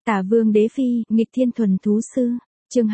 Tả Vương Đế Phi, nghịch thiên thuần thú sư. Chương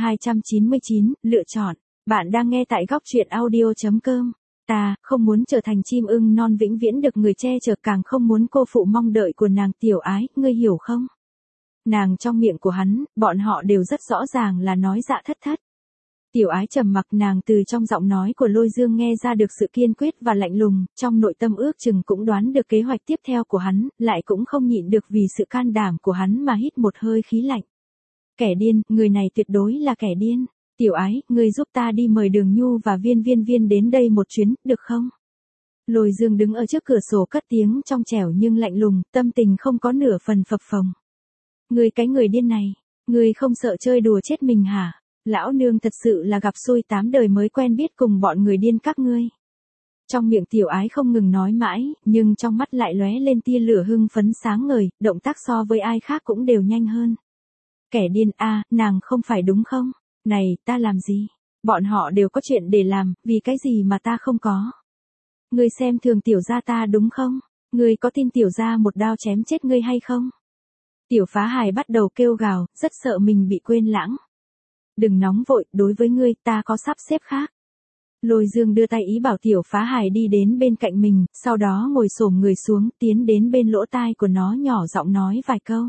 299, lựa chọn. Bạn đang nghe tại góc truyện audio.com. Ta không muốn trở thành chim ưng non vĩnh viễn được người che chở, càng không muốn cô phụ mong đợi của nàng Tiểu Ái, ngươi hiểu không? Nàng trong miệng của hắn, bọn họ đều rất rõ ràng là nói dạ thất thất. Tiểu Ái trầm mặc, nàng từ trong giọng nói của Lôi Dương nghe ra được sự kiên quyết và lạnh lùng, trong nội tâm ước chừng cũng đoán được kế hoạch tiếp theo của hắn, lại cũng không nhịn được vì sự can đảm của hắn mà hít một hơi khí lạnh. Kẻ điên, người này tuyệt đối là kẻ điên. Tiểu Ái, ngươi giúp ta đi mời Đường Nhu và Viên đến đây một chuyến, được không? Lôi Dương đứng ở trước cửa sổ cất tiếng trong trẻo nhưng lạnh lùng, tâm tình không có nửa phần phập phồng. Ngươi cái người điên này, ngươi không sợ chơi đùa chết mình hả? Lão nương thật sự là gặp xui 8 đời mới quen biết cùng bọn người điên các ngươi. Trong miệng Tiểu Ái không ngừng nói mãi, nhưng trong mắt lại lóe lên tia lửa hưng phấn sáng ngời, động tác so với ai khác cũng đều nhanh hơn. Kẻ điên a, nàng không phải đúng không? Này, ta làm gì? Bọn họ đều có chuyện để làm, vì cái gì mà ta không có? Ngươi xem thường tiểu gia ta đúng không? Ngươi có tin tiểu gia một đao chém chết ngươi hay không? Tiểu Phá Hài bắt đầu kêu gào, rất sợ mình bị quên lãng. Đừng nóng vội, đối với ngươi, ta có sắp xếp khác. Lôi Dương đưa tay ý bảo Tiểu Phá Hài đi đến bên cạnh mình, sau đó ngồi xổm người xuống, tiến đến bên lỗ tai của nó nhỏ giọng nói vài câu.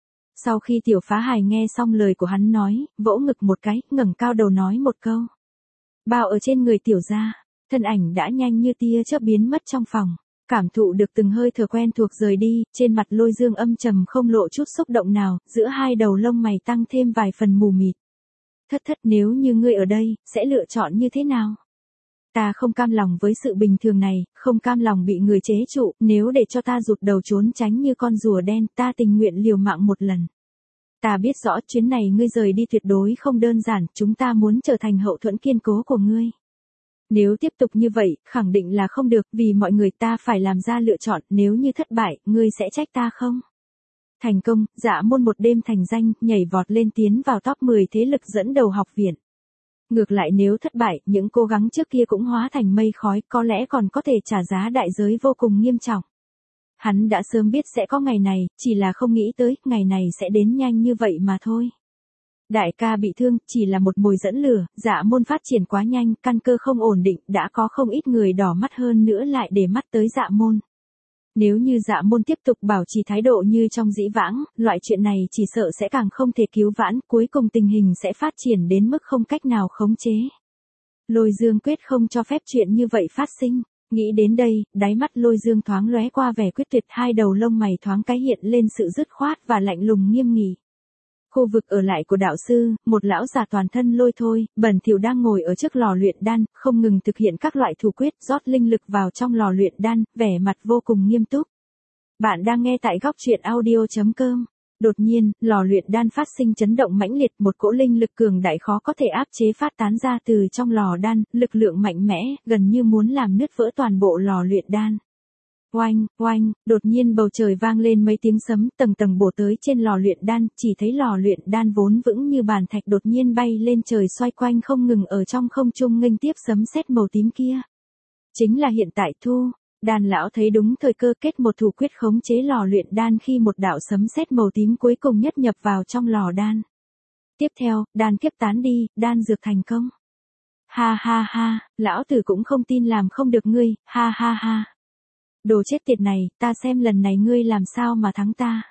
Sau khi Tiểu Phá Hài nghe xong lời của hắn nói, vỗ ngực một cái, ngẩng cao đầu nói một câu. Bao ở trên người Tiểu gia, thân ảnh đã nhanh như tia chớp biến mất trong phòng. Cảm thụ được từng hơi thở quen thuộc rời đi, trên mặt Lôi Dương âm trầm không lộ chút xúc động nào, giữa hai đầu lông mày tăng thêm vài phần mù mịt. Thất thất, nếu như ngươi ở đây, sẽ lựa chọn như thế nào? Ta không cam lòng với sự bình thường này, không cam lòng bị người chế trụ, nếu để cho ta rụt đầu trốn tránh như con rùa đen, ta tình nguyện liều mạng một lần. Ta biết rõ chuyến này ngươi rời đi tuyệt đối không đơn giản, chúng ta muốn trở thành hậu thuẫn kiên cố của ngươi. Nếu tiếp tục như vậy, khẳng định là không được, vì mọi người ta phải làm ra lựa chọn, nếu như thất bại, ngươi sẽ trách ta không? Thành công, Dạ Môn một đêm thành danh, nhảy vọt lên tiến vào top 10 thế lực dẫn đầu học viện. Ngược lại nếu thất bại, những cố gắng trước kia cũng hóa thành mây khói, có lẽ còn có thể trả giá đại giới vô cùng nghiêm trọng. Hắn đã sớm biết sẽ có ngày này, chỉ là không nghĩ tới, ngày này sẽ đến nhanh như vậy mà thôi. Đại ca bị thương, chỉ là một mồi dẫn lửa, Dạ Môn phát triển quá nhanh, căn cơ không ổn định, đã có không ít người đỏ mắt hơn nữa lại để mắt tới Dạ Môn. Nếu như Dạ Môn tiếp tục bảo trì thái độ như trong dĩ vãng, loại chuyện này chỉ sợ sẽ càng không thể cứu vãn, cuối cùng tình hình sẽ phát triển đến mức không cách nào khống chế. Lôi Dương quyết không cho phép chuyện như vậy phát sinh. Nghĩ đến đây, đáy mắt Lôi Dương thoáng lóe qua vẻ quyết tuyệt, hai đầu lông mày thoáng cái hiện lên sự dứt khoát và lạnh lùng nghiêm nghị. Khu vực ở lại của đạo sư, một lão già toàn thân lôi thôi, bẩn thỉu đang ngồi ở trước lò luyện đan, không ngừng thực hiện các loại thủ quyết, rót linh lực vào trong lò luyện đan, vẻ mặt vô cùng nghiêm túc. Bạn đang nghe tại góc truyện audio.com. Đột nhiên, lò luyện đan phát sinh chấn động mãnh liệt, một cỗ linh lực cường đại khó có thể áp chế phát tán ra từ trong lò đan, lực lượng mạnh mẽ, gần như muốn làm nứt vỡ toàn bộ lò luyện đan. Oanh, oanh, đột nhiên bầu trời vang lên mấy tiếng sấm, tầng tầng bổ tới trên lò luyện đan, chỉ thấy lò luyện đan vốn vững như bàn thạch đột nhiên bay lên trời xoay quanh không ngừng ở trong không trung nghênh tiếp sấm sét màu tím kia. Chính là hiện tại Thu. Đan lão thấy đúng thời cơ kết một thủ quyết khống chế lò luyện đan khi một đạo sấm sét màu tím cuối cùng nhất nhập vào trong lò đan. Tiếp theo, đan kiếp tán đi, đan dược thành công. Ha ha ha, lão tử cũng không tin làm không được ngươi, ha ha ha. Đồ chết tiệt này, ta xem lần này ngươi làm sao mà thắng ta.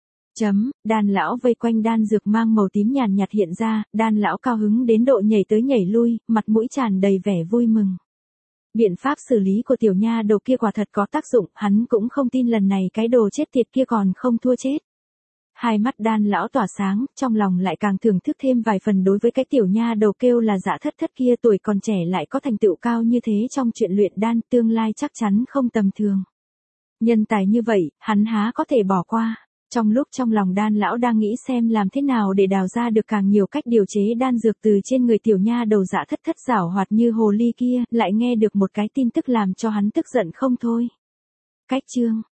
Đan lão vây quanh đan dược mang màu tím nhàn nhạt hiện ra, đan lão cao hứng đến độ nhảy tới nhảy lui, mặt mũi tràn đầy vẻ vui mừng. Biện pháp xử lý của tiểu nha đầu kia quả thật có tác dụng, hắn cũng không tin lần này cái đồ chết tiệt kia còn không thua chết. Hai mắt đan lão tỏa sáng, trong lòng lại càng thưởng thức thêm vài phần đối với cái tiểu nha đầu kêu là Dạ thất thất kia, tuổi còn trẻ lại có thành tựu cao như thế trong chuyện luyện đan, tương lai chắc chắn không tầm thường. Nhân tài như vậy, hắn há có thể bỏ qua. Trong lúc trong lòng đan lão đang nghĩ xem làm thế nào để đào ra được càng nhiều cách điều chế đan dược từ trên người tiểu nha đầu Dạ thất thất giảo hoạt như hồ ly kia, lại nghe được một cái tin tức làm cho hắn tức giận không thôi. Cách chương